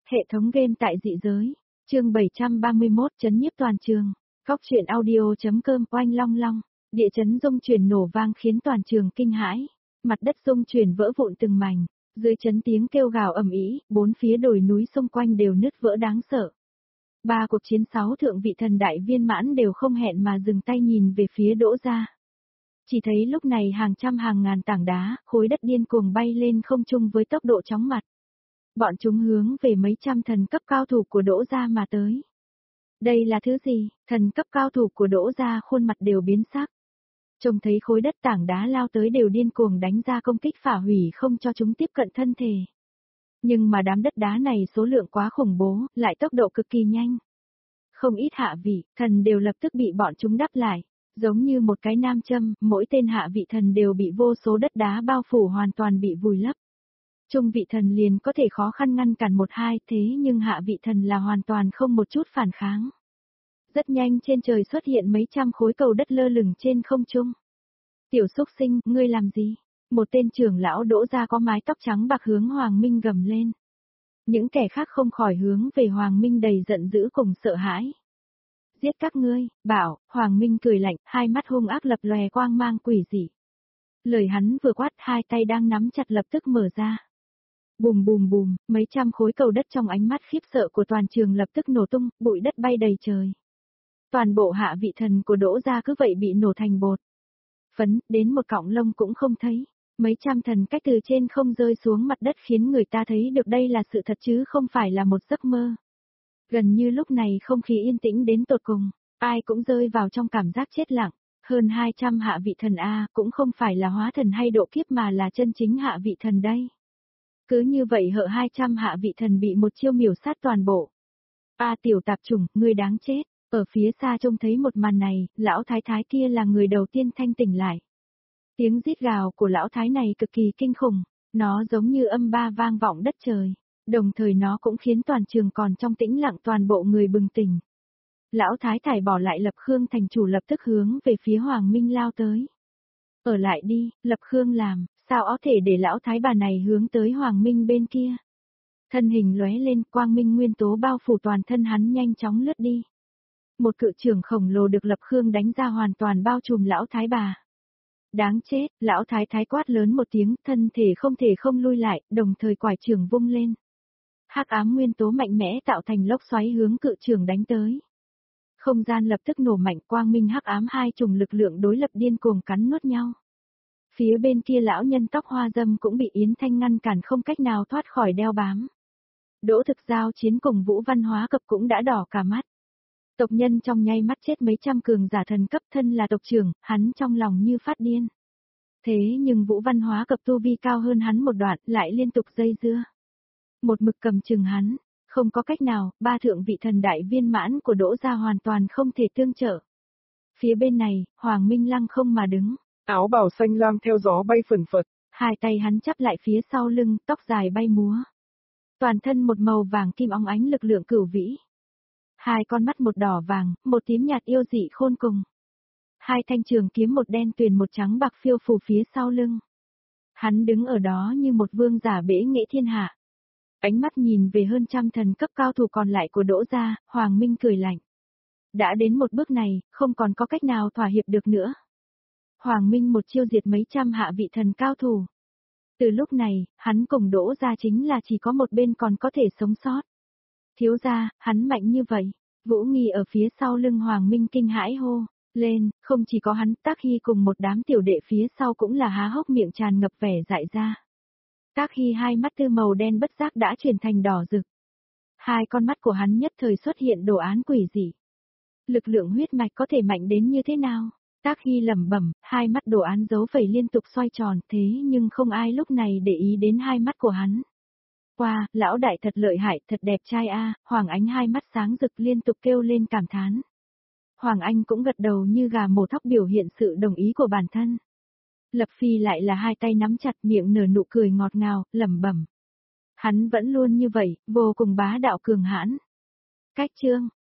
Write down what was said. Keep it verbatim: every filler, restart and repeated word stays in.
Hệ thống game tại dị giới. Chương bảy trăm ba mươi mốt trấn nhiếp toàn trường. Cóc truyện audio.com oanh long long. Địa chấn rung chuyển nổ vang khiến toàn trường kinh hãi. Mặt đất rung chuyển vỡ vụn từng mảnh. Dưới chấn tiếng kêu gào ầm ĩ, bốn phía đồi núi xung quanh đều nứt vỡ đáng sợ. Ba cuộc chiến sáu thượng vị thần đại viên mãn đều không hẹn mà dừng tay nhìn về phía Đỗ gia. Chỉ thấy lúc này hàng trăm hàng ngàn tảng đá, khối đất điên cuồng bay lên không trung với tốc độ chóng mặt. Bọn chúng hướng về mấy trăm thần cấp cao thủ của Đỗ gia mà tới. Đây là thứ gì? Thần cấp cao thủ của Đỗ gia khuôn mặt đều biến sắc. Trông thấy khối đất tảng đá lao tới đều điên cuồng đánh ra công kích phá hủy không cho chúng tiếp cận thân thể. Nhưng mà đám đất đá này số lượng quá khủng bố, lại tốc độ cực kỳ nhanh. Không ít hạ vị, thần đều lập tức bị bọn chúng đắp lại. Giống như một cái nam châm, mỗi tên hạ vị thần đều bị vô số đất đá bao phủ hoàn toàn bị vùi lấp. Trung vị thần liền có thể khó khăn ngăn cản một hai, thế nhưng hạ vị thần là hoàn toàn không một chút phản kháng. Rất nhanh trên trời xuất hiện mấy trăm khối cầu đất lơ lửng trên không trung. Tiểu xúc sinh, ngươi làm gì? Một tên trưởng lão Đỗ gia có mái tóc trắng bạc hướng Hoàng Minh gầm lên. Những kẻ khác không khỏi hướng về Hoàng Minh đầy giận dữ cùng sợ hãi. Giết các ngươi, bảo, Hoàng Minh cười lạnh, hai mắt hung ác lập lòe quang mang quỷ dị. Lời hắn vừa quát, hai tay đang nắm chặt lập tức mở ra. Bùm bùm bùm, mấy trăm khối cầu đất trong ánh mắt khiếp sợ của toàn trường lập tức nổ tung, bụi đất bay đầy trời. Toàn bộ hạ vị thần của Đỗ gia cứ vậy bị nổ thành bột. Phấn, đến một cọng lông cũng không thấy. Mấy trăm thần cách từ trên không rơi xuống mặt đất khiến người ta thấy được đây là sự thật chứ không phải là một giấc mơ. Gần như lúc này không khí yên tĩnh đến tột cùng, ai cũng rơi vào trong cảm giác chết lặng. Hơn hai trăm hạ vị thần A cũng không phải là hóa thần hay độ kiếp mà là chân chính hạ vị thần đây. Cứ như vậy hợ hai trăm hạ vị thần bị một chiêu miểu sát toàn bộ. A tiểu tạp chủng, ngươi đáng chết. Ở phía xa trông thấy một màn này, lão thái thái kia là người đầu tiên thanh tỉnh lại. Tiếng rít gào của lão thái này cực kỳ kinh khủng, nó giống như âm ba vang vọng đất trời, đồng thời nó cũng khiến toàn trường còn trong tĩnh lặng toàn bộ người bừng tỉnh. Lão thái thải bỏ lại Lập Khương thành chủ lập tức hướng về phía Hoàng Minh lao tới. Ở lại đi, Lập Khương làm, sao có thể để lão thái bà này hướng tới Hoàng Minh bên kia. Thân hình lóe lên, quang minh nguyên tố bao phủ toàn thân hắn nhanh chóng lướt đi. Một cự trưởng khổng lồ được Lập Khương đánh ra hoàn toàn bao trùm lão thái bà. Đáng chết, lão thái thái quát lớn một tiếng, thân thể không thể không lui lại, đồng thời quải trưởng vung lên. Hắc ám nguyên tố mạnh mẽ tạo thành lốc xoáy hướng cự trưởng đánh tới. Không gian lập tức nổ mạnh, quang minh hắc ám hai chủng lực lượng đối lập điên cuồng cắn nuốt nhau. Phía bên kia lão nhân tóc hoa dâm cũng bị Yến Thanh ngăn cản không cách nào thoát khỏi đeo bám. Đỗ Thực giao chiến cùng Vũ Văn Hóa Cập cũng đã đỏ cả mắt. Tộc nhân trong nháy mắt chết mấy trăm cường giả thần cấp, thân là tộc trưởng, hắn trong lòng như phát điên. Thế nhưng Vũ Văn Hóa Cập tu vi cao hơn hắn một đoạn, lại liên tục dây dưa. Một mực cầm chừng hắn, không có cách nào, ba thượng vị thần đại viên mãn của Đỗ gia hoàn toàn không thể tương trợ. Phía bên này, Hoàng Minh lăng không mà đứng. Áo bào xanh lam theo gió bay phần phật. Hai tay hắn chắp lại phía sau lưng, tóc dài bay múa. Toàn thân một màu vàng kim óng ánh lực lượng cửu vĩ. Hai con mắt một đỏ vàng, một tím nhạt yêu dị khôn cùng. Hai thanh trường kiếm một đen tuyền một trắng bạc phiêu phù phía sau lưng. Hắn đứng ở đó như một vương giả bể nghệ thiên hạ. Ánh mắt nhìn về hơn trăm thần cấp cao thủ còn lại của Đỗ gia, Hoàng Minh cười lạnh. Đã đến một bước này, không còn có cách nào thỏa hiệp được nữa. Hoàng Minh một chiêu diệt mấy trăm hạ vị thần cao thủ. Từ lúc này, hắn cùng Đỗ gia chính là chỉ có một bên còn có thể sống sót. Thiếu gia, hắn mạnh như vậy. Vũ Nghi ở phía sau lưng Hoàng Minh kinh hãi hô lên, không chỉ có hắn, Tác Hy cùng một đám tiểu đệ phía sau cũng là há hốc miệng tràn ngập vẻ dại ra. Tác Hy hai mắt tư màu đen bất giác đã chuyển thành đỏ rực. Hai con mắt của hắn nhất thời xuất hiện đồ án quỷ dị. Lực lượng huyết mạch có thể mạnh đến như thế nào? Tác Hy lẩm bẩm, hai mắt đồ án dấu phẩy liên tục xoay tròn, thế nhưng không ai lúc này để ý đến hai mắt của hắn. Wow, lão đại thật lợi hại, thật đẹp trai a, Hoàng Ánh hai mắt sáng rực liên tục kêu lên cảm thán. Hoàng Anh cũng gật đầu như gà mổ thóc biểu hiện sự đồng ý của bản thân. Lập Phi lại là hai tay nắm chặt miệng nở nụ cười ngọt ngào, lẩm bẩm. Hắn vẫn luôn như vậy, vô cùng bá đạo cường hãn. Cách chương